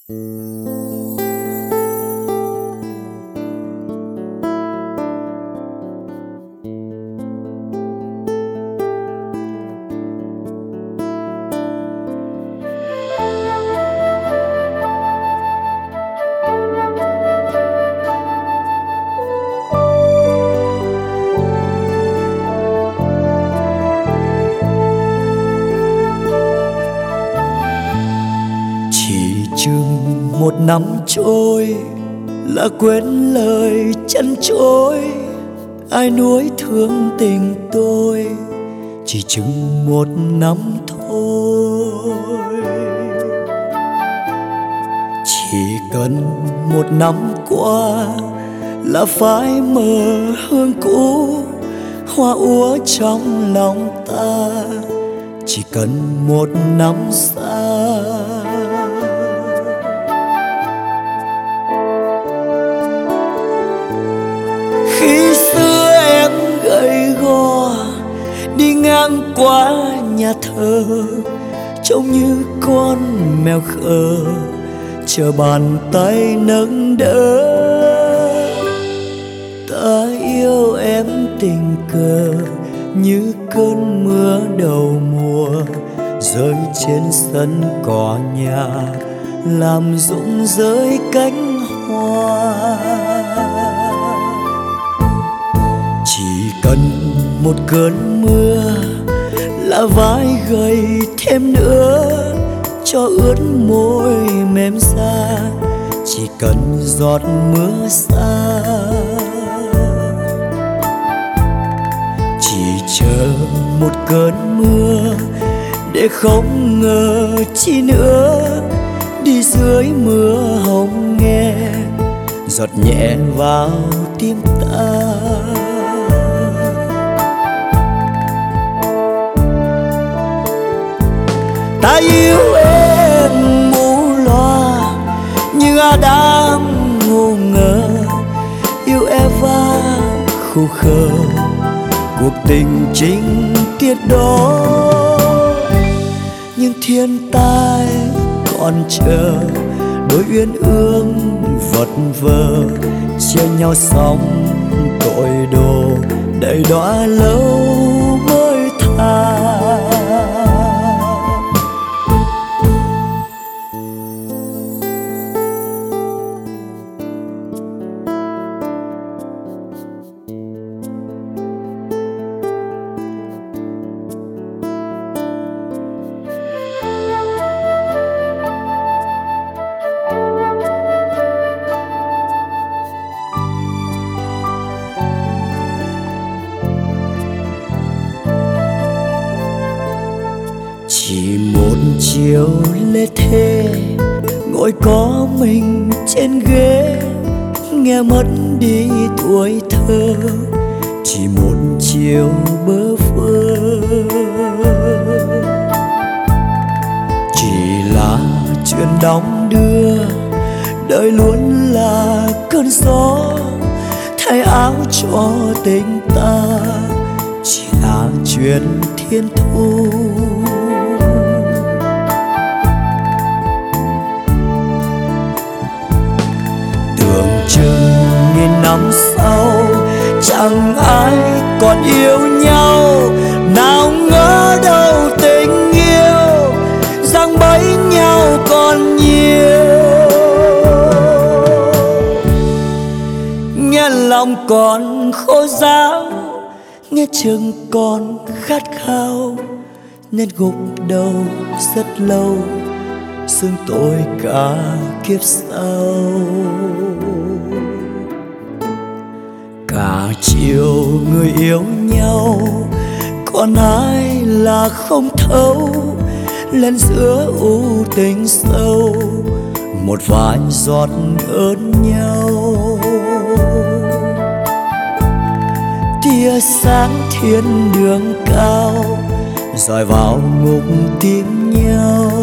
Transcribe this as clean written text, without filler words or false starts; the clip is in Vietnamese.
Chừng một năm trôi là quên lời chân trôi, ai nuối thương tình tôi. Chỉ chừng một năm thôi, chỉ cần một năm qua là phai mờ hương cũ, hoa úa trong lòng ta. Chỉ cần một năm xa, khi xưa em gầy gò đi ngang qua nhà thờ, trông như con mèo khờ chờ bàn tay nâng đỡ. Ta yêu em tình cờ như cơn mưa đầu mùa, rơi trên sân cỏ nhà làm rụng rơi cánh hoa. Chỉ cần một cơn mưa là vai gầy thêm nữa, cho ướt môi mềm da. Chỉ cần giọt mưa xa, chỉ chờ một cơn mưa để không ngờ chi nữa. Đi dưới mưa hồng nghe giọt nhẹ vào tim ta. Ta yêu em mù loa như Adam ngu ngơ, yêu Eva khô khờ cuộc tình chính tiết đó. Nhưng thiên tai còn chờ đôi uyên ương vật vờ, chia nhau xong tội đồ đầy đọa lâu mới tha. Chỉ một chiều lê thê ngồi có mình trên ghế, nghe mất đi tuổi thơ. Chỉ một chiều bơ vơ, chỉ là chuyện đong đưa. Đời luôn là cơn gió thay áo cho tình ta, chỉ là chuyện thiên thu. Chừng nghìn năm sau chẳng ai còn yêu nhau, nào ngờ đâu tình yêu giăng bẫy nhau còn nhiều. Nghe lòng còn khô ráo, nghe chừng còn khát khao, nên gục đầu rất lâu xưng tội cả kiếp sau. Cả chiều người yêu nhau, còn ai là không thấu lên giữa u tình sâu một vài giọt ơn nhau. Tia sáng thiên đường cao dọi vào ngục tim nhau.